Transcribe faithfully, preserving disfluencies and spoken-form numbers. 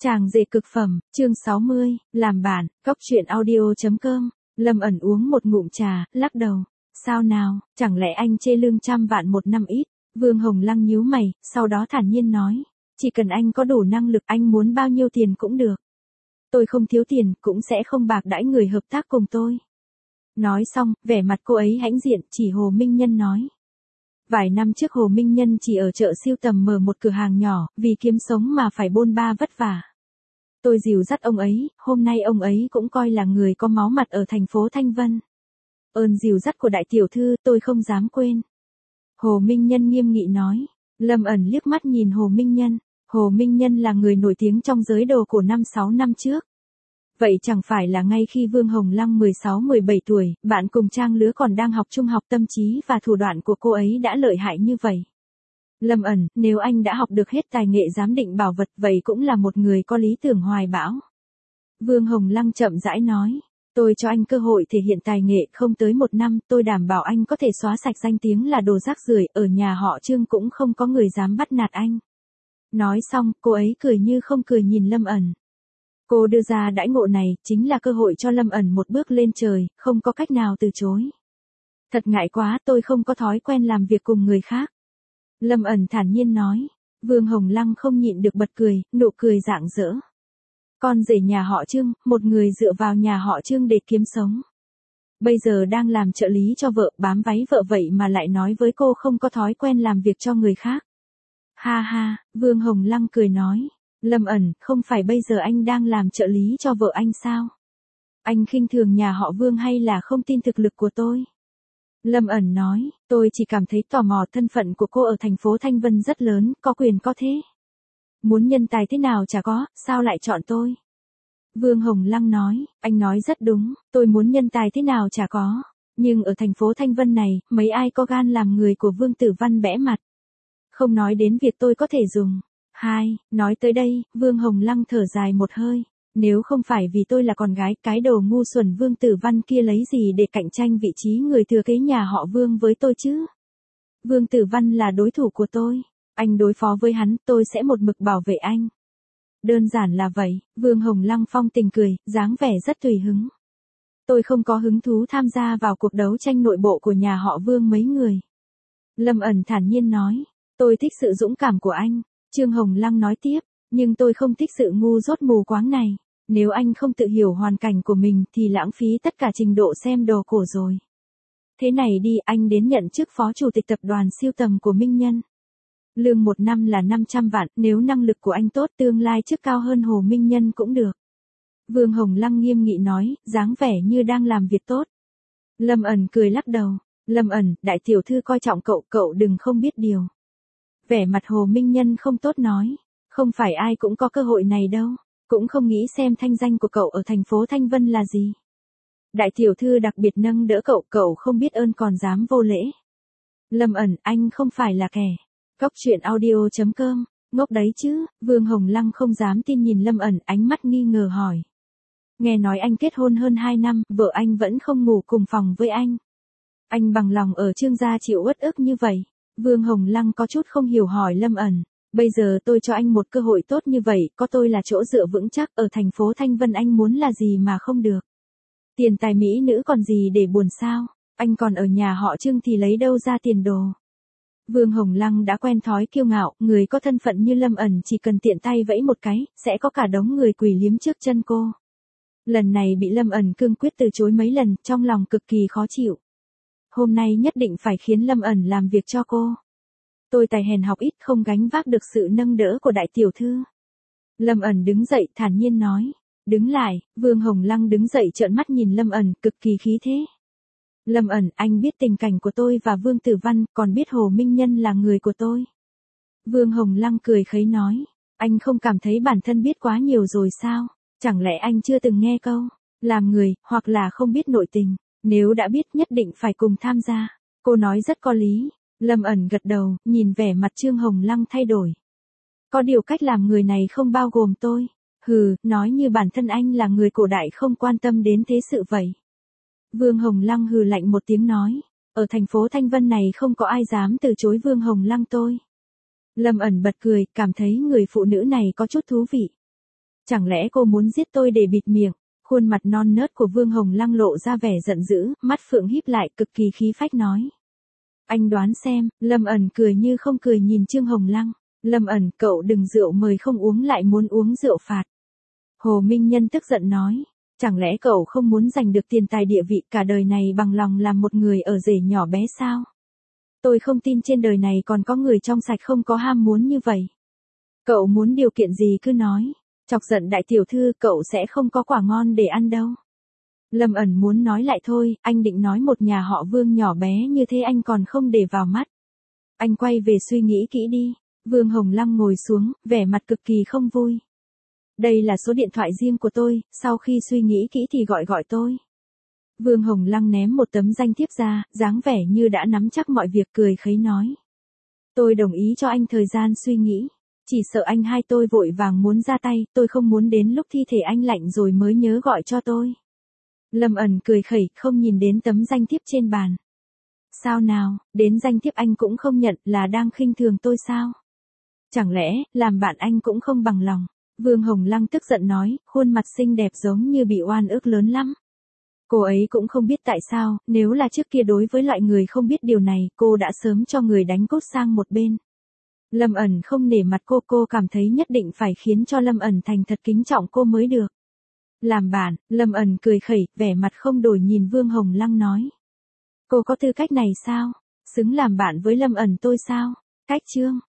Chàng rể cực phẩm, chương sáu mươi, làm bạn, góc truyện audio.com, Lâm ẩn uống một ngụm trà, lắc đầu. Sao nào, chẳng lẽ anh chê lương trăm vạn một năm ít? Vương Hồng Lăng nhíu mày, sau đó thản nhiên nói. Chỉ cần anh có đủ năng lực, anh muốn bao nhiêu tiền cũng được. Tôi không thiếu tiền, cũng sẽ không bạc đãi người hợp tác cùng tôi. Nói xong, vẻ mặt cô ấy hãnh diện, chỉ Hồ Minh Nhân nói. Vài năm trước Hồ Minh Nhân chỉ ở chợ Siêu Tầm mở một cửa hàng nhỏ, vì kiếm sống mà phải bôn ba vất vả. Tôi dìu dắt ông ấy, hôm nay ông ấy cũng coi là người có máu mặt ở thành phố Thanh Vân. Ơn dìu dắt của đại tiểu thư tôi không dám quên. Hồ Minh Nhân nghiêm nghị nói. Lâm ẩn liếc mắt nhìn Hồ Minh Nhân. Hồ Minh Nhân là người nổi tiếng trong giới đồ cổ năm sáu năm trước. Vậy chẳng phải là ngay khi Vương Hồng Lăng mười sáu mười bảy tuổi, bạn cùng trang lứa còn đang học trung học, tâm trí và thủ đoạn của cô ấy đã lợi hại như vậy. Lâm ẩn, nếu anh đã học được hết tài nghệ giám định bảo vật, vậy cũng là một người có lý tưởng hoài bão. Vương Hồng Lăng chậm rãi nói, tôi cho anh cơ hội thể hiện tài nghệ, không tới một năm, tôi đảm bảo anh có thể xóa sạch danh tiếng là đồ rác rưởi, ở nhà họ Trương cũng không có người dám bắt nạt anh. Nói xong, cô ấy cười như không cười nhìn Lâm ẩn. Cô đưa ra đãi ngộ này, chính là cơ hội cho Lâm ẩn một bước lên trời, không có cách nào từ chối. Thật ngại quá, tôi không có thói quen làm việc cùng người khác. Lâm ẩn thản nhiên nói. Vương Hồng Lăng không nhịn được bật cười, nụ cười rạng rỡ. Con rể nhà họ Trương, một người dựa vào nhà họ Trương để kiếm sống. Bây giờ đang làm trợ lý cho vợ, bám váy vợ vậy mà lại nói với cô không có thói quen làm việc cho người khác. Ha ha, Vương Hồng Lăng cười nói. Lâm ẩn, không phải bây giờ anh đang làm trợ lý cho vợ anh sao? Anh khinh thường nhà họ Vương hay là không tin thực lực của tôi? Lâm ẩn nói, tôi chỉ cảm thấy tò mò, thân phận của cô ở thành phố Thanh Vân rất lớn, có quyền có thế. Muốn nhân tài thế nào chả có, sao lại chọn tôi? Vương Hồng Lăng nói, anh nói rất đúng, tôi muốn nhân tài thế nào chả có. Nhưng ở thành phố Thanh Vân này, mấy ai có gan làm người của Vương Tử Văn bẽ mặt. Không nói đến việc tôi có thể dùng. Hai, nói tới đây, Vương Hồng Lăng thở dài một hơi. Nếu không phải vì tôi là con gái, cái đồ ngu xuẩn Vương Tử Văn kia lấy gì để cạnh tranh vị trí người thừa kế nhà họ Vương với tôi chứ? Vương Tử Văn là đối thủ của tôi. Anh đối phó với hắn, tôi sẽ một mực bảo vệ anh. Đơn giản là vậy, Vương Hồng Lăng phong tình cười, dáng vẻ rất tùy hứng. Tôi không có hứng thú tham gia vào cuộc đấu tranh nội bộ của nhà họ Vương mấy người. Lâm ẩn thản nhiên nói, tôi thích sự dũng cảm của anh. Trương Hồng Lăng nói tiếp, nhưng tôi không thích sự ngu dốt mù quáng này. Nếu anh không tự hiểu hoàn cảnh của mình thì lãng phí tất cả trình độ xem đồ cổ rồi. Thế này đi, anh đến nhận chức phó chủ tịch tập đoàn Siêu Tầm của Minh Nhân. Lương một năm là năm trăm vạn, nếu năng lực của anh tốt, tương lai chức cao hơn Hồ Minh Nhân cũng được. Vương Hồng Lăng nghiêm nghị nói, dáng vẻ như đang làm việc tốt. Lâm ẩn cười lắc đầu. Lâm ẩn, đại tiểu thư coi trọng cậu, cậu đừng không biết điều. Vẻ mặt Hồ Minh Nhân không tốt nói, không phải ai cũng có cơ hội này đâu, cũng không nghĩ xem thanh danh của cậu ở thành phố Thanh Vân là gì. Đại tiểu thư đặc biệt nâng đỡ cậu, cậu không biết ơn còn dám vô lễ. Lâm ẩn, anh không phải là kẻ. Góc truyện audio.com, ngốc đấy chứ, Vương Hồng Lăng không dám tin nhìn Lâm ẩn, ánh mắt nghi ngờ hỏi. Nghe nói anh kết hôn hơn hai năm, vợ anh vẫn không ngủ cùng phòng với anh. Anh bằng lòng ở Trương gia chịu uất ức như vậy. Vương Hồng Lăng có chút không hiểu hỏi Lâm ẩn, bây giờ tôi cho anh một cơ hội tốt như vậy, có tôi là chỗ dựa vững chắc, ở thành phố Thanh Vân anh muốn là gì mà không được. Tiền tài mỹ nữ còn gì để buồn sao, anh còn ở nhà họ Trương thì lấy đâu ra tiền đồ. Vương Hồng Lăng đã quen thói kiêu ngạo, người có thân phận như Lâm ẩn chỉ cần tiện tay vẫy một cái, sẽ có cả đống người quỳ liếm trước chân cô. Lần này bị Lâm ẩn cương quyết từ chối mấy lần, trong lòng cực kỳ khó chịu. Hôm nay nhất định phải khiến Lâm ẩn làm việc cho cô. Tôi tài hèn học ít, không gánh vác được sự nâng đỡ của đại tiểu thư. Lâm ẩn đứng dậy thản nhiên nói. Đứng lại, Vương Hồng Lăng đứng dậy trợn mắt nhìn Lâm ẩn, cực kỳ khí thế. Lâm ẩn, anh biết tình cảnh của tôi và Vương Tử Văn, còn biết Hồ Minh Nhân là người của tôi. Vương Hồng Lăng cười khấy nói. Anh không cảm thấy bản thân biết quá nhiều rồi sao? Chẳng lẽ anh chưa từng nghe câu, làm người, hoặc là không biết nội tình. Nếu đã biết nhất định phải cùng tham gia. Cô nói rất có lý. Lâm ẩn gật đầu, nhìn vẻ mặt Trương Hồng Lăng thay đổi. Có điều cách làm người này không bao gồm tôi. Hừ, nói như bản thân anh là người cổ đại không quan tâm đến thế sự vậy. Vương Hồng Lăng hừ lạnh một tiếng nói. Ở thành phố Thanh Vân này không có ai dám từ chối Vương Hồng Lăng tôi. Lâm ẩn bật cười, cảm thấy người phụ nữ này có chút thú vị. Chẳng lẽ cô muốn giết tôi để bịt miệng? Khuôn mặt non nớt của Vương Hồng Lăng lộ ra vẻ giận dữ, mắt phượng híp lại cực kỳ khí phách nói. Anh đoán xem, Lâm ẩn cười như không cười nhìn Trương Hồng Lăng. Lâm ẩn, cậu đừng rượu mời không uống lại muốn uống rượu phạt. Hồ Minh Nhân tức giận nói. Chẳng lẽ cậu không muốn giành được tiền tài địa vị cả đời này bằng lòng làm một người ở rể nhỏ bé sao? Tôi không tin trên đời này còn có người trong sạch không có ham muốn như vậy. Cậu muốn điều kiện gì cứ nói. Chọc giận đại tiểu thư cậu sẽ không có quả ngon để ăn đâu. Lâm ẩn muốn nói lại thôi, anh định nói một nhà họ Vương nhỏ bé như thế anh còn không để vào mắt. Anh quay về suy nghĩ kỹ đi. Vương Hồng Lăng ngồi xuống, vẻ mặt cực kỳ không vui. Đây là số điện thoại riêng của tôi, sau khi suy nghĩ kỹ thì gọi gọi tôi. Vương Hồng Lăng ném một tấm danh thiếp ra, dáng vẻ như đã nắm chắc mọi việc cười khấy nói. Tôi đồng ý cho anh thời gian suy nghĩ. Chỉ sợ anh hai tôi vội vàng muốn ra tay, tôi không muốn đến lúc thi thể anh lạnh rồi mới nhớ gọi cho tôi. Lâm ẩn cười khẩy, không nhìn đến tấm danh thiếp trên bàn. Sao nào, đến danh thiếp anh cũng không nhận là đang khinh thường tôi sao? Chẳng lẽ, làm bạn anh cũng không bằng lòng? Vương Hồng Lăng tức giận nói, khuôn mặt xinh đẹp giống như bị oan ức lớn lắm. Cô ấy cũng không biết tại sao, nếu là trước kia đối với loại người không biết điều này, cô đã sớm cho người đánh cốt sang một bên. Lâm ẩn không nể mặt cô, cô cảm thấy nhất định phải khiến cho Lâm ẩn thành thật kính trọng cô mới được. Làm bạn, Lâm ẩn cười khẩy, vẻ mặt không đổi nhìn Vương Hồng Lăng nói. Cô có tư cách này sao? Xứng làm bạn với Lâm ẩn tôi sao? Cách chương.